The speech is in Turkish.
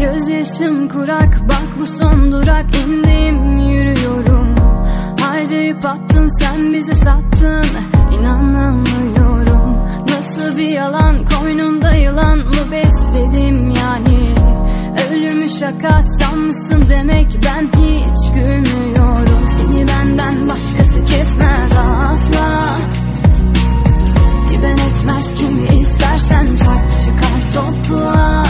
Gözyaşım kurak, bak bu son durak, indim yürüyorum. Harcayıp attın, sen bize sattın, inanamıyorum. Nasıl bir yalan, koynunda yılan mı besledim yani? Ölümü şaka sanmışsın demek, ben hiç gülmüyorum. Seni benden başkası kesmez asla. Ben etmez kimi istersen çarp çıkar topla.